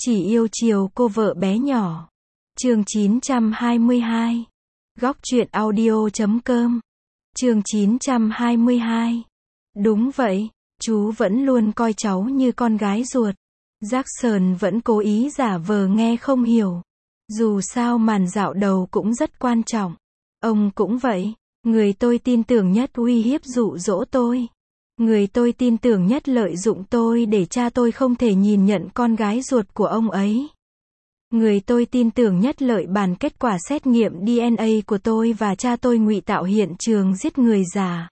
Chỉ yêu chiều cô vợ bé nhỏ. Chương 922. Góc truyện audio.com. Chương 922. Đúng vậy, chú vẫn luôn coi cháu như con gái ruột. Jackson vẫn cố ý giả vờ nghe không hiểu. Dù sao màn dạo đầu cũng rất quan trọng. Ông cũng vậy. Người tôi tin tưởng nhất uy hiếp dụ dỗ tôi. Người tôi tin tưởng nhất lợi dụng tôi để cha tôi không thể nhìn nhận con gái ruột của ông ấy. Người tôi tin tưởng nhất lợi bàn kết quả xét nghiệm DNA của tôi và cha tôi ngụy tạo hiện trường giết người giả.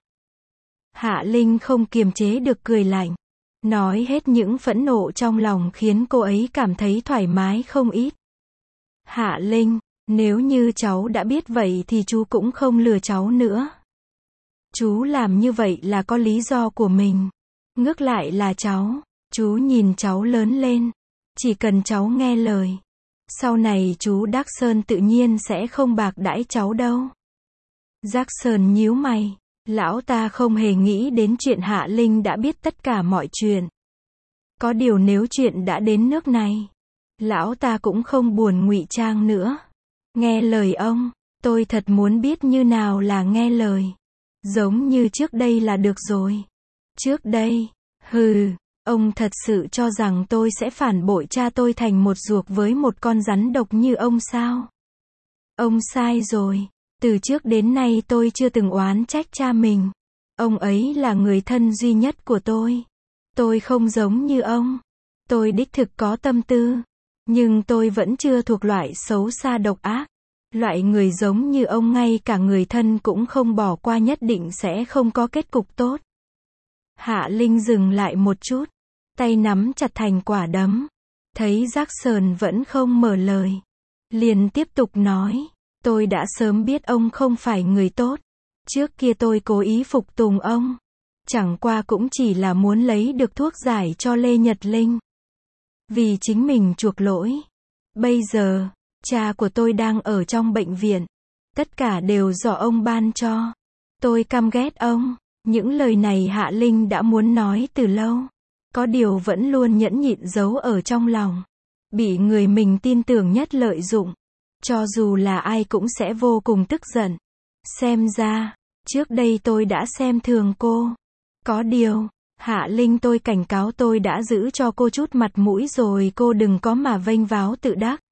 Hạ Linh không kiềm chế được cười lạnh. Nói hết những phẫn nộ trong lòng khiến cô ấy cảm thấy thoải mái không ít. Hạ Linh, nếu như cháu đã biết vậy thì chú cũng không lừa cháu nữa. Chú làm như vậy là có lý do của mình. Ngược lại là chú nhìn cháu lớn lên. Chỉ cần cháu nghe lời. Sau này chú Jackson tự nhiên sẽ không bạc đãi cháu đâu. Jackson nhíu mày. Lão ta không hề nghĩ đến chuyện Hạ Linh đã biết tất cả mọi chuyện. Có điều nếu chuyện đã đến nước này, lão ta cũng không buồn ngụy trang nữa. Nghe lời ông, tôi thật muốn biết như nào là nghe lời. Giống như trước đây là được rồi. Trước đây, ông thật sự cho rằng tôi sẽ phản bội cha tôi thành một ruột với một con rắn độc như ông sao? Ông sai rồi. Từ trước đến nay tôi chưa từng oán trách cha mình. Ông ấy là người thân duy nhất của tôi. Tôi không giống như ông. Tôi đích thực có tâm tư. Nhưng tôi vẫn chưa thuộc loại xấu xa độc ác. Loại người giống như ông ngay cả người thân cũng không bỏ qua nhất định sẽ không có kết cục tốt. Hạ Linh dừng lại một chút. Tay nắm chặt thành quả đấm. Thấy Jackson vẫn không mở lời. Liền tiếp tục nói. Tôi đã sớm biết ông không phải người tốt. Trước kia tôi cố ý phục tùng ông. Chẳng qua cũng chỉ là muốn lấy được thuốc giải cho Lê Nhật Linh. Vì chính mình chuộc lỗi. Bây giờ, cha của tôi đang ở trong bệnh viện. Tất cả đều do ông ban cho. Tôi căm ghét ông. Những lời này Hạ Linh đã muốn nói từ lâu. Có điều vẫn luôn nhẫn nhịn giấu ở trong lòng. Bị người mình tin tưởng nhất lợi dụng. Cho dù là ai cũng sẽ vô cùng tức giận. Xem ra, trước đây tôi đã xem thường cô. Có điều, Hạ Linh tôi cảnh cáo tôi đã giữ cho cô chút mặt mũi rồi cô đừng có mà vênh váo tự đắc.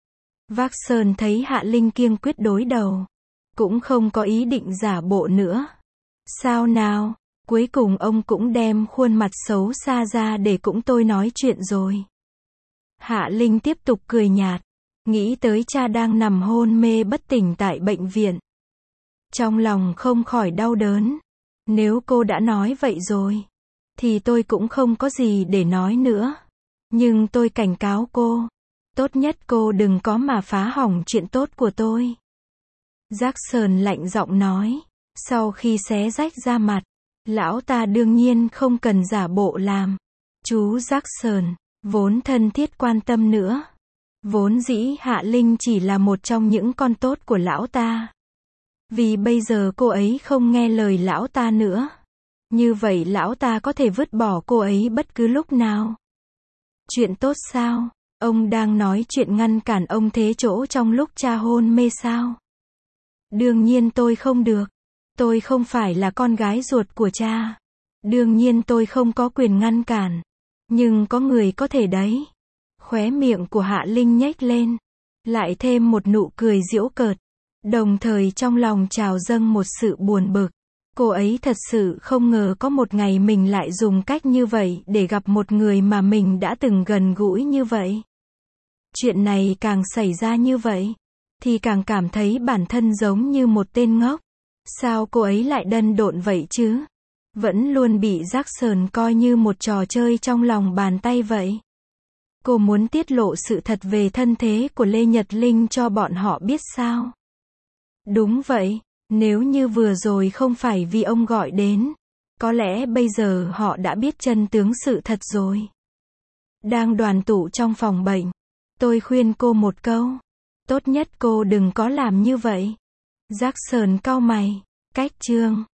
Jackson thấy Hạ Linh kiêng quyết đối đầu. Cũng không có ý định giả bộ nữa. Sao nào, cuối cùng ông cũng đem khuôn mặt xấu xa ra để cũng tôi nói chuyện rồi. Hạ Linh tiếp tục cười nhạt. Nghĩ tới cha đang nằm hôn mê bất tỉnh tại bệnh viện. Trong lòng không khỏi đau đớn. Nếu cô đã nói vậy rồi, thì tôi cũng không có gì để nói nữa. Nhưng tôi cảnh cáo cô. Tốt nhất cô đừng có mà phá hỏng chuyện tốt của tôi. Jackson lạnh giọng nói. Sau khi xé rách da mặt, lão ta đương nhiên không cần giả bộ làm. Chú Jackson, vốn thân thiết quan tâm nữa. Vốn dĩ Hạ Linh chỉ là một trong những con tốt của lão ta. Vì bây giờ cô ấy không nghe lời lão ta nữa. Như vậy lão ta có thể vứt bỏ cô ấy bất cứ lúc nào. Chuyện tốt sao? Ông đang nói chuyện ngăn cản ông thế chỗ trong lúc cha hôn mê sao? Đương nhiên tôi không được. Tôi không phải là con gái ruột của cha. Đương nhiên tôi không có quyền ngăn cản. Nhưng có người có thể đấy. Khóe miệng của Hạ Linh nhếch lên. Lại thêm một nụ cười giễu cợt. Đồng thời trong lòng trào dâng một sự buồn bực. Cô ấy thật sự không ngờ có một ngày mình lại dùng cách như vậy để gặp một người mà mình đã từng gần gũi như vậy. Chuyện này càng xảy ra như vậy, thì càng cảm thấy bản thân giống như một tên ngốc. Sao cô ấy lại đần độn vậy chứ? Vẫn luôn bị Jackson coi như một trò chơi trong lòng bàn tay vậy. Cô muốn tiết lộ sự thật về thân thế của Lê Nhật Linh cho bọn họ biết sao? Đúng vậy, nếu như vừa rồi không phải vì ông gọi đến, có lẽ bây giờ họ đã biết chân tướng sự thật rồi. Đang đoàn tụ trong phòng bệnh, tôi khuyên cô một câu. Tốt nhất cô đừng có làm như vậy. Jackson cau mày. Cách chương